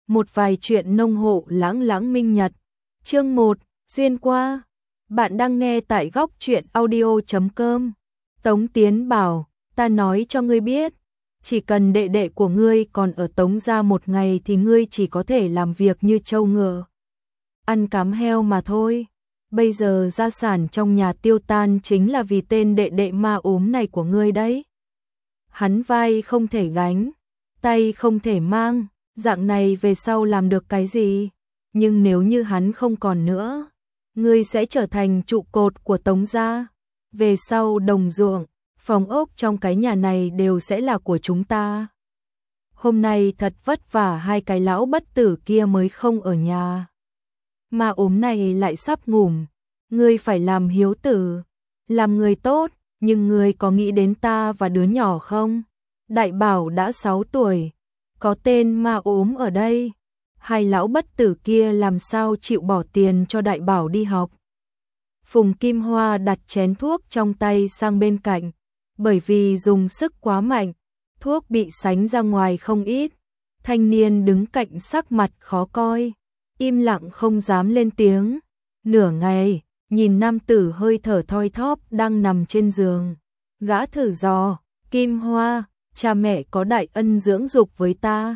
Một vài chuyện nông hộ lãng lãng minh nhật. Chương 1, xuyên qua. Bạn đang nghe tại góc truyện audio.com. Tống Tiến bảo, ta nói cho ngươi biết, chỉ cần đệ đệ của ngươi còn ở Tống gia một ngày thì ngươi chỉ có thể làm việc như trâu ngựa, ăn cám heo mà thôi. Bây giờ gia sản trong nhà tiêu tan chính là vì tên đệ đệ ma ốm này của ngươi đấy. Hắn vai không thể gánh, tay không thể mang, dạng này về sau làm được cái gì? Nhưng nếu như hắn không còn nữa, ngươi sẽ trở thành trụ cột của Tống gia. Về sau đồng ruộng, phòng ốc trong cái nhà này đều sẽ là của chúng ta. Hôm nay thật vất vả hai cái lão bất tử kia mới không ở nhà. Ma ốm này lại sắp ngủm, ngươi phải làm hiếu tử, làm người tốt, nhưng ngươi có nghĩ đến ta và đứa nhỏ không? Đại Bảo đã 6 tuổi, có tên ma ốm ở đây, hai lão bất tử kia làm sao chịu bỏ tiền cho Đại Bảo đi học. Phùng Kim Hoa đặt chén thuốc trong tay sang bên cạnh, bởi vì dùng sức quá mạnh, thuốc bị sánh ra ngoài không ít. Thanh niên đứng cạnh sắc mặt khó coi, im lặng không dám lên tiếng. Nửa ngày, nhìn nam tử hơi thở thoi thóp đang nằm trên giường, gã thử dò, Kim Hoa, cha mẹ có đại ân dưỡng dục với ta.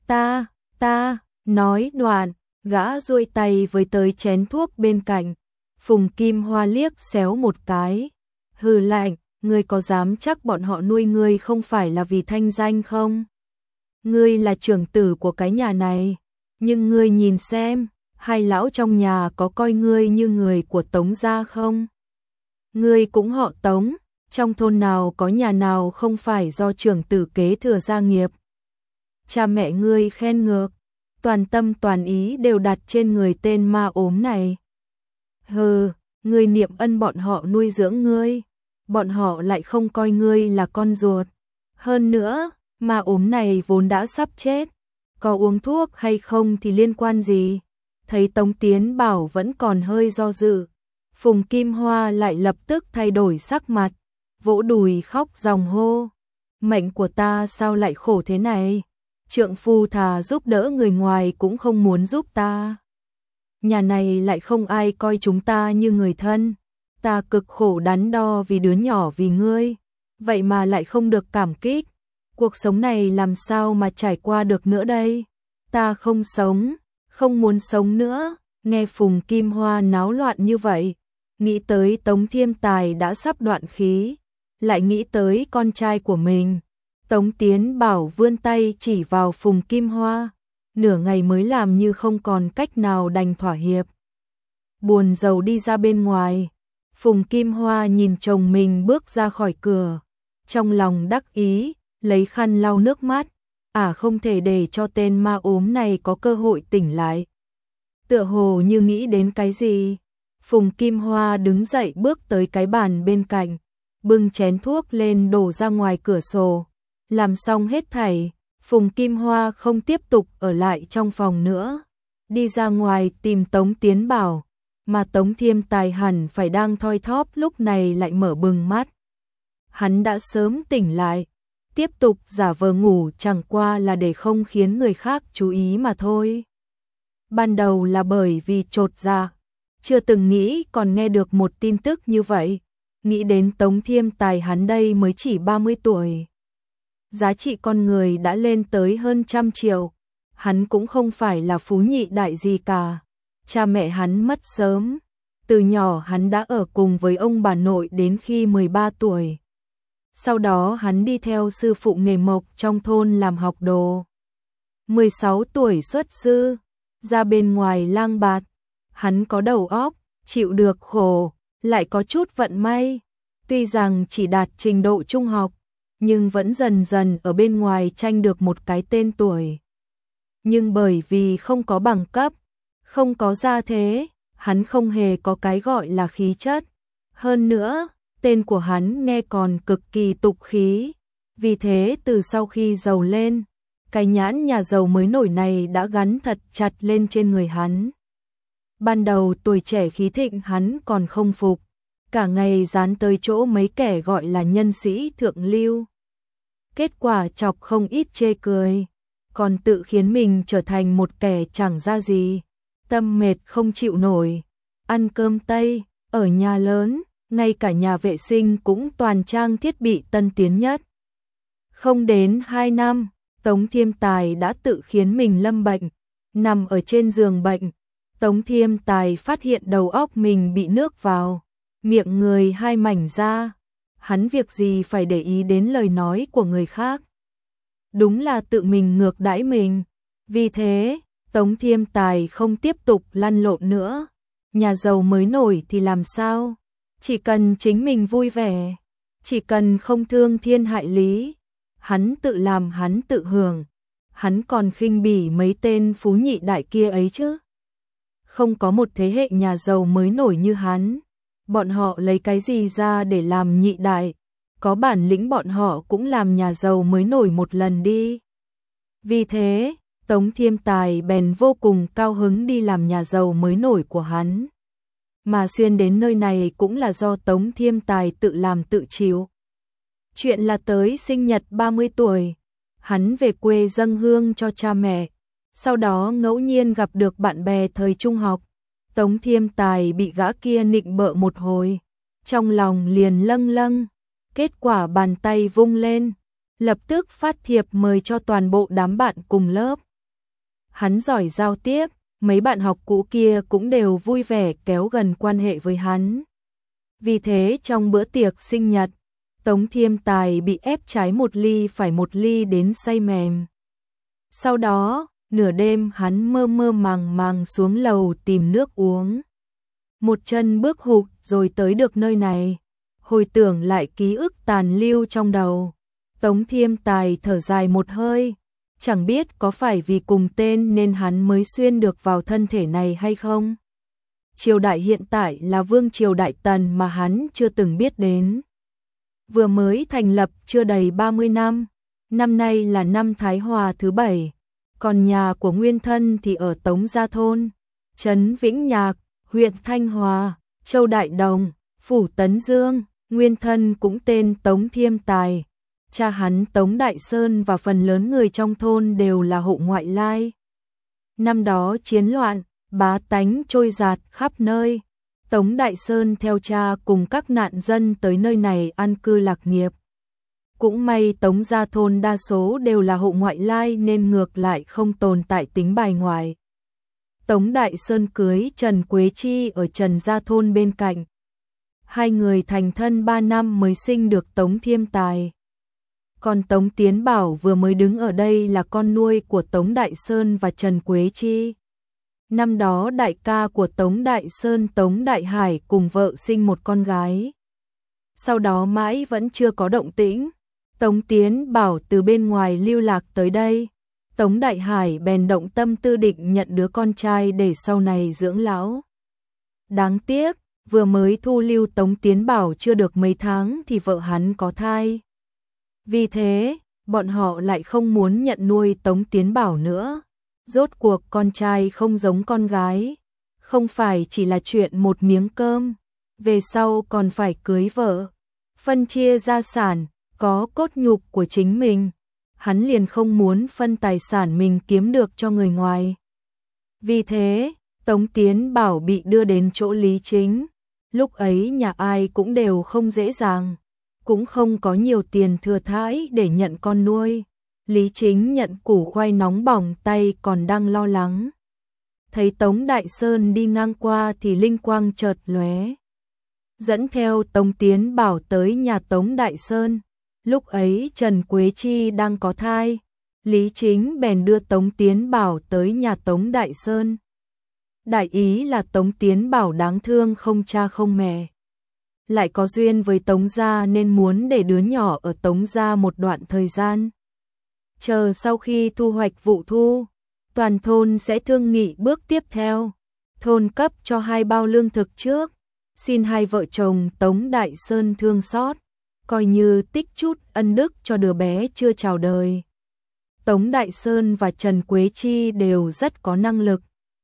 Ta, nói đoạn, gã duỗi tay với tới chén thuốc bên cạnh. Phùng Kim Hoa liếc xéo một cái, hừ lạnh, ngươi có dám chắc bọn họ nuôi ngươi không phải là vì thanh danh không? Ngươi là trưởng tử của cái nhà này, nhưng ngươi nhìn xem, hai lão trong nhà có coi ngươi như người của Tống gia không? Ngươi cũng họ Tống, trong thôn nào có nhà nào không phải do trưởng tử kế thừa gia nghiệp. Cha mẹ ngươi khen ngược, toàn tâm toàn ý đều đặt trên người tên ma ốm này. Hừ, ngươi niệm ân bọn họ nuôi dưỡng ngươi, bọn họ lại không coi ngươi là con ruột. Hơn nữa, ma ốm này vốn đã sắp chết, có uống thuốc hay không thì liên quan gì? Thấy Tống Tiến bảo vẫn còn hơi do dự, Phùng Kim Hoa lại lập tức thay đổi sắc mặt, vỗ đùi khóc ròng hô. Mệnh của ta sao lại khổ thế này? Trượng phu thà giúp đỡ người ngoài cũng không muốn giúp ta. Nhà này lại không ai coi chúng ta như người thân. Ta cực khổ đắn đo vì đứa nhỏ vì ngươi, vậy mà lại không được cảm kích. Cuộc sống này làm sao mà trải qua được nữa đây? Ta không sống, không muốn sống nữa. Nghe Phùng Kim Hoa náo loạn như vậy, nghĩ tới Tống Thiêm Tài đã sắp đoạn khí, lại nghĩ tới con trai của mình. Tống Tiến bảo vươn tay chỉ vào Phùng Kim Hoa, nửa ngày mới làm như không còn cách nào đành thỏa hiệp. Buồn rầu đi ra bên ngoài, Phùng Kim Hoa nhìn chồng mình bước ra khỏi cửa, trong lòng đắc ý, lấy khăn lau nước mắt, không thể để cho tên ma ốm này có cơ hội tỉnh lại. Tựa hồ như nghĩ đến cái gì, Phùng Kim Hoa đứng dậy bước tới cái bàn bên cạnh, bưng chén thuốc lên đổ ra ngoài cửa sổ. Làm xong hết thảy, Phùng Kim Hoa không tiếp tục ở lại trong phòng nữa, đi ra ngoài tìm Tống Tiến bảo, mà Tống Thiêm Tài hẳn phải đang thoi thóp lúc này lại mở bừng mắt. Hắn đã sớm tỉnh lại, tiếp tục giả vờ ngủ chẳng qua là để không khiến người khác chú ý mà thôi. Ban đầu là bởi vì chột dạ, chưa từng nghĩ còn nghe được một tin tức như vậy, nghĩ đến Tống Thiêm Tài hắn đây mới chỉ 30 tuổi. Giá trị con người đã lên tới hơn 100 triệu, hắn cũng không phải là phú nhị đại gì cả. Cha mẹ hắn mất sớm, từ nhỏ hắn đã ở cùng với ông bà nội đến khi 13 tuổi. Sau đó hắn đi theo sư phụ nghề mộc trong thôn làm học đồ. 16 tuổi xuất sư, ra bên ngoài lang bạt, hắn có đầu óc, chịu được khổ, lại có chút vận may. Tuy rằng chỉ đạt trình độ trung học, nhưng vẫn dần dần ở bên ngoài tranh được một cái tên tuổi. Nhưng bởi vì không có bằng cấp, không có gia thế, hắn không hề có cái gọi là khí chất. Hơn nữa, tên của hắn nghe còn cực kỳ tục khí. Vì thế từ sau khi giàu lên, cái nhãn nhà giàu mới nổi này đã gắn thật chặt lên trên người hắn. Ban đầu tuổi trẻ khí thịnh hắn còn không phục, cả ngày dán tới chỗ mấy kẻ gọi là nhân sĩ thượng lưu. Kết quả chọc không ít chê cười. còn tự khiến mình trở thành một kẻ chẳng ra gì, tâm mệt không chịu nổi. Ăn cơm Tây, ở nhà lớn, ngay cả nhà vệ sinh cũng toàn trang thiết bị tân tiến nhất. Không đến 2 năm, Tống Thiêm Tài đã tự khiến mình lâm bệnh, nằm ở trên giường bệnh. Tống Thiêm Tài phát hiện đầu óc mình bị nước vào, miệng người hai mảnh ra. Hắn việc gì phải để ý đến lời nói của người khác. Đúng là tự mình ngược đãi mình. Vì thế, Tống Thiêm Tài không tiếp tục lăn lộn nữa. Nhà giàu mới nổi thì làm sao? Chỉ cần chính mình vui vẻ, chỉ cần không thương thiên hại lý, hắn tự làm hắn tự hưởng. Hắn còn khinh bỉ mấy tên phú nhị đại kia ấy chứ. Không có một thế hệ nhà giàu mới nổi như hắn. Bọn họ lấy cái gì ra để làm nhị đại? Có bản lĩnh bọn họ cũng làm nhà giàu mới nổi một lần đi. Vì thế, Tống Thiêm Tài bèn vô cùng cao hứng đi làm nhà giàu mới nổi của hắn. Mà xuyên đến nơi này cũng là do Tống Thiêm Tài tự làm tự chịu. Chuyện là tới sinh nhật 30 tuổi, hắn về quê dâng hương cho cha mẹ. Sau đó ngẫu nhiên gặp được bạn bè thời trung học. Tống Thiêm Tài bị gã kia nịnh bợ một hồi, trong lòng liền lâng lâng. Kết quả bàn tay vung lên, lập tức phát thiệp mời cho toàn bộ đám bạn cùng lớp. Hắn giỏi giao tiếp, mấy bạn học cũ kia cũng đều vui vẻ kéo gần quan hệ với hắn. Vì thế trong bữa tiệc sinh nhật, Tống Thiêm Tài bị ép trái một ly phải một ly đến say mềm. Sau đó, nửa đêm hắn mơ mơ màng màng xuống lầu tìm nước uống. Một chân bước hụt rồi tới được nơi này. Hồi tưởng lại ký ức tàn lưu trong đầu. Tống Thiêm Tài thở dài một hơi. Chẳng biết có phải vì cùng tên nên hắn mới xuyên được vào thân thể này hay không. Triều đại hiện tại là vương triều Đại Tần mà hắn chưa từng biết đến. Vừa mới thành lập chưa đầy 30 năm. Năm nay là năm Thái Hòa thứ 7. Còn nhà của nguyên thân thì ở Tống Gia Thôn, trấn Vĩnh Nhạc, huyện Thanh Hòa, Châu Đại Đồng, phủ Tấn Dương. Nguyên thân cũng tên Tống Thiêm Tài. Cha hắn Tống Đại Sơn và phần lớn người trong thôn đều là hộ ngoại lai. Năm đó chiến loạn, bá tánh trôi dạt khắp nơi. Tống Đại Sơn theo cha cùng các nạn dân tới nơi này an cư lạc nghiệp. Cũng may Tống Gia Thôn đa số đều là hộ ngoại lai nên ngược lại không tồn tại tính bài ngoại. Tống Đại Sơn cưới Trần Quế Chi ở Trần Gia Thôn bên cạnh. Hai người thành thân 3 năm mới sinh được Tống Thiêm Tài. Còn Tống Tiến Bảo vừa mới đứng ở đây là con nuôi của Tống Đại Sơn và Trần Quế Chi. Năm đó đại ca của Tống Đại Sơn Tống Đại Hải cùng vợ sinh một con gái. Sau đó mãi vẫn chưa có động tĩnh. Tống Tiến Bảo từ bên ngoài lưu lạc tới đây. Tống Đại Hải bèn động tâm tư định nhận đứa con trai để sau này dưỡng lão. Đáng tiếc, vừa mới thu lưu Tống Tiến Bảo chưa được mấy tháng thì vợ hắn có thai. Vì thế, bọn họ lại không muốn nhận nuôi Tống Tiến Bảo nữa. Rốt cuộc con trai không giống con gái, không phải chỉ là chuyện một miếng cơm, về sau còn phải cưới vợ, phân chia gia sản, có cốt nhục của chính mình. Hắn liền không muốn phân tài sản mình kiếm được cho người ngoài. Vì thế, Tống Tiến Bảo bị đưa đến chỗ Lý Chính. Lúc ấy nhà ai cũng đều không dễ dàng, cũng không có nhiều tiền thừa thãi để nhận con nuôi. Lý Chính nhận củ khoai nóng bỏng tay còn đang lo lắng. Thấy Tống Đại Sơn đi ngang qua thì linh quang chợt lóe. Dẫn theo Tống Tiến Bảo tới nhà Tống Đại Sơn. Lúc ấy Trần Quế Chi đang có thai. Lý Chính bèn đưa Tống Tiến Bảo tới nhà Tống Đại Sơn. Đại ý là Tống Tiến Bảo đáng thương không cha không mẹ. Lại có duyên với Tống gia nên muốn để đứa nhỏ ở Tống gia một đoạn thời gian. Chờ sau khi thu hoạch vụ thu, toàn thôn sẽ thương nghị bước tiếp theo. Thôn cấp cho 2 bao lương thực trước, xin hai vợ chồng Tống Đại Sơn thương xót, coi như tích chút ân đức cho đứa bé chưa chào đời. Tống Đại Sơn và Trần Quế Chi đều rất có năng lực.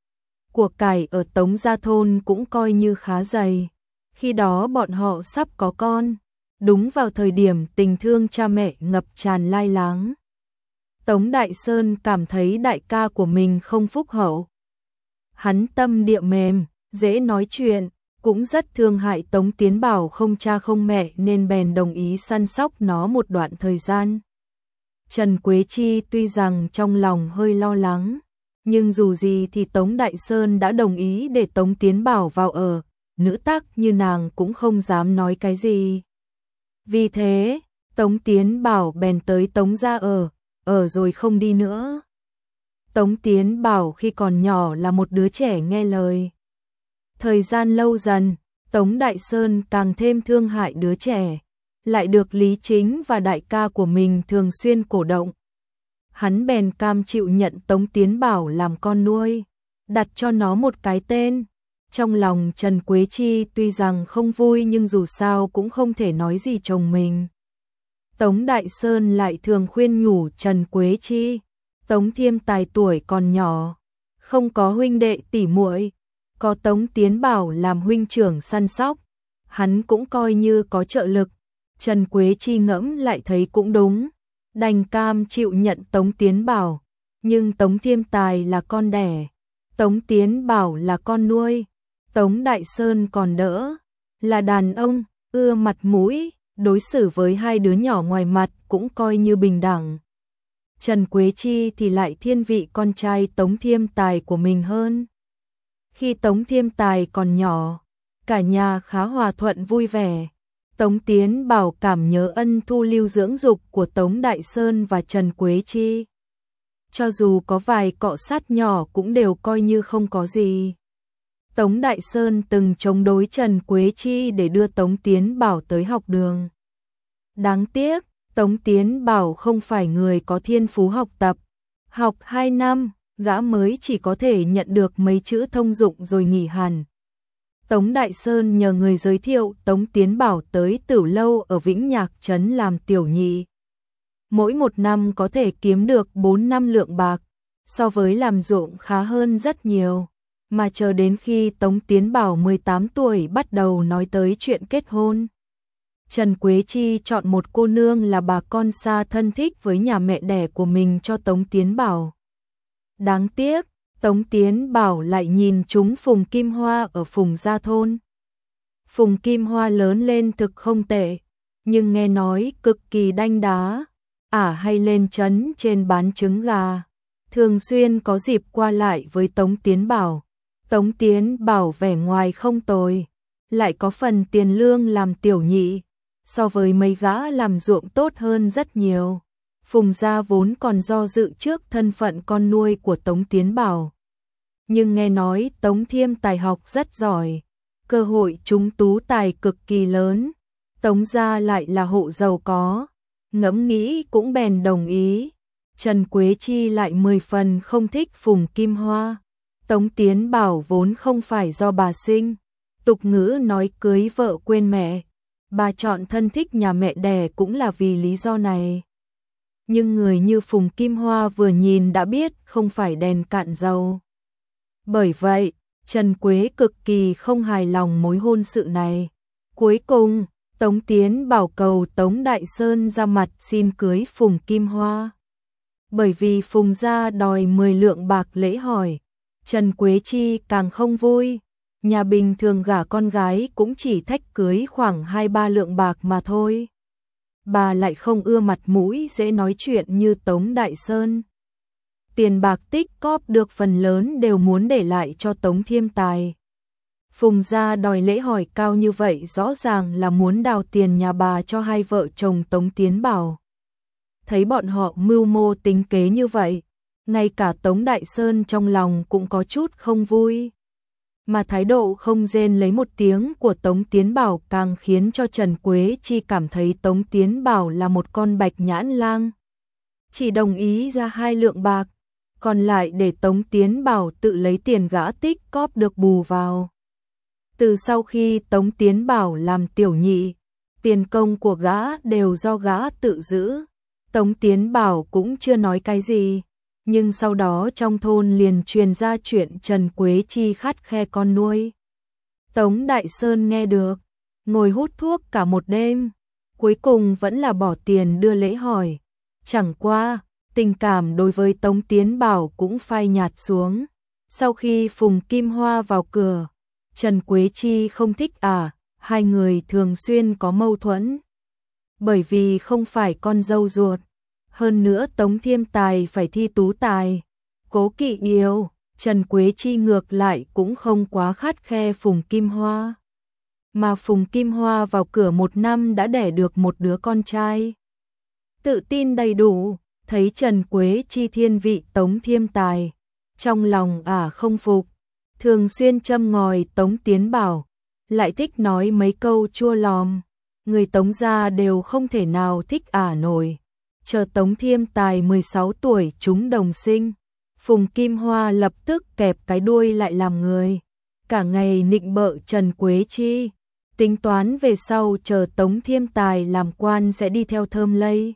Của cải ở Tống Gia Thôn cũng coi như khá dày. Khi đó bọn họ sắp có con, đúng vào thời điểm tình thương cha mẹ ngập tràn lai láng. Tống Đại Sơn cảm thấy đại ca của mình không phúc hậu. Hắn tâm địa mềm, dễ nói chuyện, cũng rất thương hại Tống Tiến Bảo không cha không mẹ nên bèn đồng ý săn sóc nó một đoạn thời gian. Trần Quế Chi tuy rằng trong lòng hơi lo lắng, nhưng dù gì thì Tống Đại Sơn đã đồng ý để Tống Tiến Bảo vào ở, nữ tắc như nàng cũng không dám nói cái gì. Vì thế, Tống Tiến Bảo bèn tới Tống gia ở rồi không đi nữa. Tống Tiến Bảo khi còn nhỏ là một đứa trẻ nghe lời. Thời gian lâu dần, Tống Đại Sơn càng thêm thương hại đứa trẻ, lại được Lý Chính và đại ca của mình thường xuyên cổ động. Hắn bèn cam chịu nhận Tống Tiến Bảo làm con nuôi, đặt cho nó một cái tên. Trong lòng Trần Quế Chi tuy rằng không vui nhưng dù sao cũng không thể nói gì chồng mình. Tống Đại Sơn lại thường khuyên nhủ Trần Quế Chi, Tống Thiêm Tài tuổi còn nhỏ, không có huynh đệ tỷ muội, có Tống Tiến Bảo làm huynh trưởng săn sóc, hắn cũng coi như có trợ lực. Trần Quế Chi ngẫm lại thấy cũng đúng, đành cam chịu nhận Tống Tiến Bảo, nhưng Tống Thiêm Tài là con đẻ, Tống Tiến Bảo là con nuôi, Tống Đại Sơn còn đỡ, là đàn ông, ưa mặt mũi, đối xử với hai đứa nhỏ ngoài mặt cũng coi như bình đẳng. Trần Quế Chi thì lại thiên vị con trai Tống Thiêm Tài của mình hơn. Khi Tống Thiêm Tài còn nhỏ, cả nhà khá hòa thuận vui vẻ. Tống Tiến Bảo cảm nhớ ân thu lưu dưỡng dục của Tống Đại Sơn và Trần Quế Chi. Cho dù có vài cọ sát nhỏ cũng đều coi như không có gì. Tống Đại Sơn từng chống đối Trần Quế Chi để đưa Tống Tiến Bảo tới học đường. Đáng tiếc, Tống Tiến Bảo không phải người có thiên phú học tập. Học 2 năm, gã mới chỉ có thể nhận được mấy chữ thông dụng rồi nghỉ hẳn. Tống Đại Sơn nhờ người giới thiệu Tống Tiến Bảo tới Tửu Lâu ở Vĩnh Nhạc Trấn làm tiểu nhị. Mỗi một năm có thể kiếm được 4-5 lượng bạc, so với làm ruộng khá hơn rất nhiều. Mà chờ đến khi Tống Tiến Bảo 18 tuổi bắt đầu nói tới chuyện kết hôn. Trần Quế Chi chọn một cô nương là bà con xa thân thích với nhà mẹ đẻ của mình cho Tống Tiến Bảo. Đáng tiếc, Tống Tiến Bảo lại nhìn trúng Phùng Kim Hoa ở Phùng Gia Thôn. Phùng Kim Hoa lớn lên thực không tệ, nhưng nghe nói cực kỳ đanh đá, hay lên trấn trên bán trứng gà. Thường xuyên có dịp qua lại với Tống Tiến Bảo. Tống Tiến Bảo vẻ ngoài không tồi, lại có phần tiền lương làm tiểu nhị, so với mấy gã làm ruộng tốt hơn rất nhiều. Phùng gia vốn còn do dự trước thân phận con nuôi của Tống Tiến Bảo. Nhưng nghe nói Tống Thiêm tài học rất giỏi, cơ hội trúng tú tài cực kỳ lớn. Tống gia lại là hộ giàu có, ngẫm nghĩ cũng bèn đồng ý. Trần Quế Chi lại 10 phần không thích Phùng Kim Hoa. Tống Tiến Bảo vốn không phải do bà sinh, tục ngữ nói cưới vợ quên mẹ, bà chọn thân thích nhà mẹ đẻ cũng là vì lý do này. Nhưng người như Phùng Kim Hoa vừa nhìn đã biết không phải đèn cạn dầu. Bởi vậy, Trần Quế cực kỳ không hài lòng mối hôn sự này. Cuối cùng, Tống Tiến Bảo cầu Tống Đại Sơn ra mặt xin cưới Phùng Kim Hoa. Bởi vì Phùng gia đòi 10 lượng bạc lễ hỏi, Trần Quế Chi càng không vui. Nhà bình thường gả con gái cũng chỉ thách cưới khoảng 2-3 lượng bạc mà thôi. Bà lại không ưa mặt mũi dễ nói chuyện như Tống Đại Sơn. Tiền bạc tích cóp được phần lớn đều muốn để lại cho Tống Thiêm Tài. Phùng gia đòi lễ hỏi cao như vậy rõ ràng là muốn đào tiền nhà bà cho hai vợ chồng Tống Tiến Bảo. Thấy bọn họ mưu mô tính kế như vậy, ngay cả Tống Đại Sơn trong lòng cũng có chút không vui. Mà thái độ không rên lấy một tiếng của Tống Tiến Bảo càng khiến cho Trần Quế Chi cảm thấy Tống Tiến Bảo là một con bạch nhãn lang. Chỉ đồng ý ra 2 lượng bạc, còn lại để Tống Tiến Bảo tự lấy tiền gã tích cóp được bù vào. Từ sau khi Tống Tiến Bảo làm tiểu nhị, tiền công của gã đều do gã tự giữ. Tống Tiến Bảo cũng chưa nói cái gì. Nhưng sau đó trong thôn liền truyền ra chuyện Trần Quế Chi khắt khe con nuôi. Tống Đại Sơn nghe được, ngồi hút thuốc cả một đêm, cuối cùng vẫn là bỏ tiền đưa lễ hỏi. Chẳng qua, tình cảm đối với Tống Tiến Bảo cũng phai nhạt xuống. Sau khi Phùng Kim Hoa vào cửa, Trần Quế Chi không thích hai người thường xuyên có mâu thuẫn. Bởi vì không phải con dâu ruột, hơn nữa Tống Thiêm Tài phải thi tú tài. Cố Kỵ yêu, Trần Quế Chi ngược lại cũng không quá khắt khe Phùng Kim Hoa. Mà Phùng Kim Hoa vào cửa 1 năm đã đẻ được một đứa con trai. Tự tin đầy đủ, thấy Trần Quế Chi thiên vị Tống Thiêm Tài. Trong lòng không phục, thường xuyên châm ngòi Tống Tiến Bảo, lại thích nói mấy câu chua lòm. Người Tống gia đều không thể nào thích nổi. Chờ Tống Thiêm Tài 16 tuổi chúng đồng sinh, Phùng Kim Hoa lập tức kẹp cái đuôi lại làm người. Cả ngày nịnh bợ Trần Quế Chi, tính toán về sau chờ Tống Thiêm Tài làm quan sẽ đi theo thơm lây.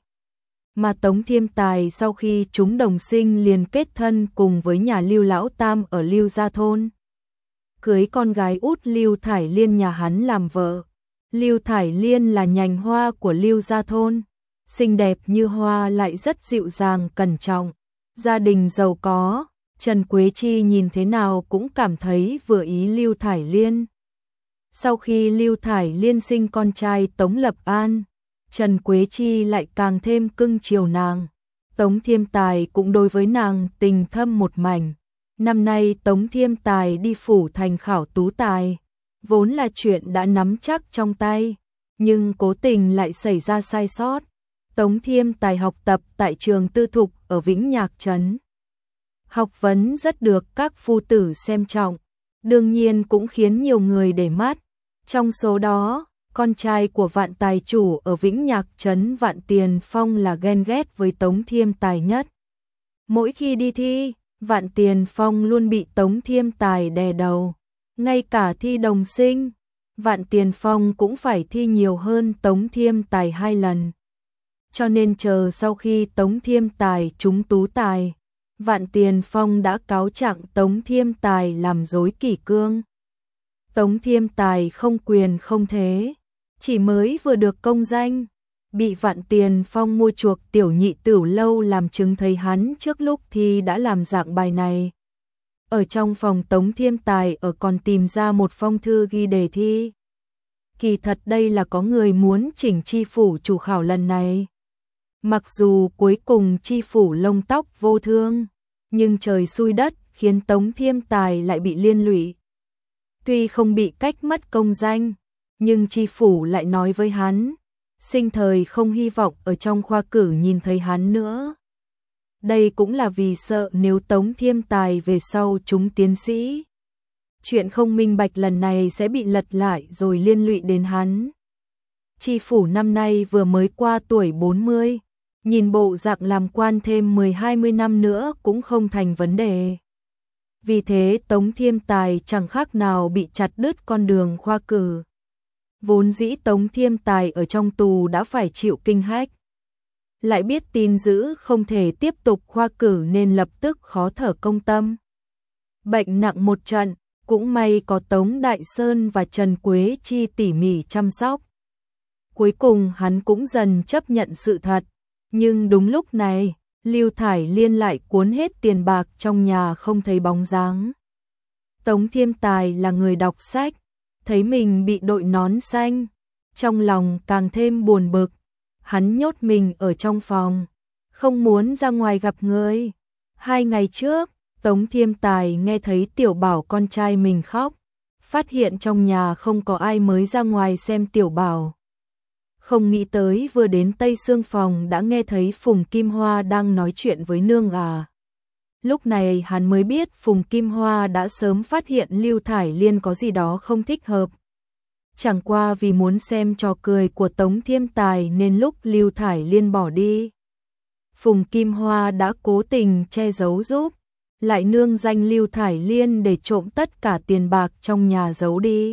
Mà Tống Thiêm Tài sau khi chúng đồng sinh liền kết thân cùng với nhà Lưu Lão Tam ở Lưu Gia Thôn. Cưới con gái út Lưu Thải Liên nhà hắn làm vợ. Lưu Thải Liên là nhành hoa của Lưu Gia Thôn, xinh đẹp như hoa lại rất dịu dàng cẩn trọng, gia đình giàu có, Trần Quế Chi nhìn thế nào cũng cảm thấy vừa ý Lưu Thải Liên. Sau khi Lưu Thải Liên sinh con trai Tống Lập An, Trần Quế Chi lại càng thêm cưng chiều nàng. Tống Thiêm Tài cũng đối với nàng tình thâm một mảnh. Năm nay Tống Thiêm Tài đi phủ thành khảo tú tài, vốn là chuyện đã nắm chắc trong tay, nhưng cố tình lại xảy ra sai sót. Tống Thiêm Tài học tập tại trường tư thục ở Vĩnh Nhạc Trấn. Học vấn rất được các phu tử xem trọng, đương nhiên cũng khiến nhiều người để mắt. Trong số đó, con trai của Vạn Tài chủ ở Vĩnh Nhạc Trấn Vạn Tiền Phong là ghen ghét với Tống Thiêm Tài nhất. Mỗi khi đi thi, Vạn Tiền Phong luôn bị Tống Thiêm Tài đè đầu. Ngay cả thi đồng sinh, Vạn Tiền Phong cũng phải thi nhiều hơn Tống Thiêm Tài 2 lần. Cho nên chờ sau khi Tống Thiêm Tài trúng tú tài, Vạn Tiền Phong đã cáo trạng Tống Thiêm Tài làm rối kỷ cương. Tống Thiêm Tài không quyền không thế, chỉ mới vừa được công danh, bị Vạn Tiền Phong mua chuộc Tiểu Nhị Tửu Lâu làm chứng thấy hắn trước lúc thi đã làm dạng bài này. Ở trong phòng Tống Thiêm Tài còn tìm ra một phong thư ghi đề thi. Kỳ thật đây là có người muốn chỉnh chi phủ chủ khảo lần này. Mặc dù cuối cùng chi phủ lông tóc vô thương, nhưng trời xui đất khiến Tống Thiêm Tài lại bị liên lụy. Tuy không bị cách mất công danh, nhưng chi phủ lại nói với hắn, sinh thời không hy vọng ở trong khoa cử nhìn thấy hắn nữa. Đây cũng là vì sợ nếu Tống Thiêm Tài về sau trúng tiến sĩ, chuyện không minh bạch lần này sẽ bị lật lại rồi liên lụy đến hắn. Chi phủ năm nay vừa mới qua tuổi 40, nhìn bộ dạng làm quan thêm 10-20 năm nữa cũng không thành vấn đề. Vì thế Tống Thiêm Tài chẳng khác nào bị chặt đứt con đường khoa cử. Vốn dĩ Tống Thiêm Tài ở trong tù đã phải chịu kinh hách, lại biết tin dữ không thể tiếp tục khoa cử nên lập tức khó thở công tâm. Bệnh nặng một trận, cũng may có Tống Đại Sơn và Trần Quế Chi tỉ mỉ chăm sóc. Cuối cùng hắn cũng dần chấp nhận sự thật, nhưng đúng lúc này, Lưu Thải Liên lại cuốn hết tiền bạc trong nhà không thấy bóng dáng. Tống Thiêm Tài là người đọc sách, thấy mình bị đội nón xanh, trong lòng càng thêm buồn bực. Hắn nhốt mình ở trong phòng, không muốn ra ngoài gặp người. 2 ngày trước, Tống Thiêm Tài nghe thấy Tiểu Bảo con trai mình khóc, phát hiện trong nhà không có ai mới ra ngoài xem Tiểu Bảo. Không nghĩ tới vừa đến Tây Sương phòng đã nghe thấy Phùng Kim Hoa đang nói chuyện với nương. Lúc này hắn mới biết Phùng Kim Hoa đã sớm phát hiện Lưu Thải Liên có gì đó không thích hợp. Chẳng qua vì muốn xem trò cười của Tống Thiêm Tài nên lúc Lưu Thải Liên bỏ đi, Phùng Kim Hoa đã cố tình che giấu giúp, lại nương danh Lưu Thải Liên để trộm tất cả tiền bạc trong nhà giấu đi.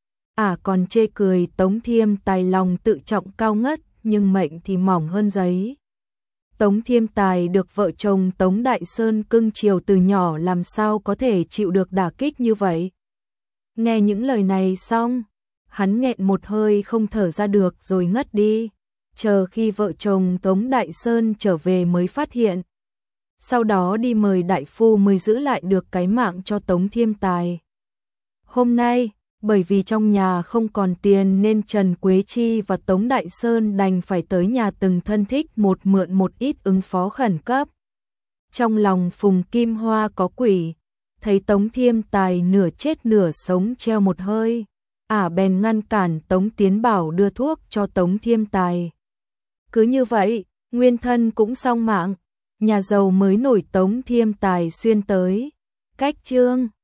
Còn chê cười Tống Thiêm Tài lòng tự trọng cao ngất, nhưng mệnh thì mỏng hơn giấy. Tống Thiêm Tài được vợ chồng Tống Đại Sơn cưng chiều từ nhỏ làm sao có thể chịu được đả kích như vậy. Nghe những lời này xong, hắn nghẹn một hơi không thở ra được rồi ngất đi. Chờ khi vợ chồng Tống Đại Sơn trở về mới phát hiện, sau đó đi mời đại phu mới giữ lại được cái mạng cho Tống Thiêm Tài. Hôm nay, bởi vì trong nhà không còn tiền nên Trần Quế Chi và Tống Đại Sơn đành phải tới nhà từng thân thích mượn một ít ứng phó khẩn cấp. Trong lòng Phùng Kim Hoa có quỷ, thấy Tống Thiêm Tài nửa chết nửa sống treo một hơi, bèn ngăn cản Tống Tiến Bảo đưa thuốc cho Tống Thiêm Tài. Cứ như vậy, nguyên thân cũng xong mạng, nhà giàu mới nổi Tống Thiêm Tài xuyên tới. Cách chương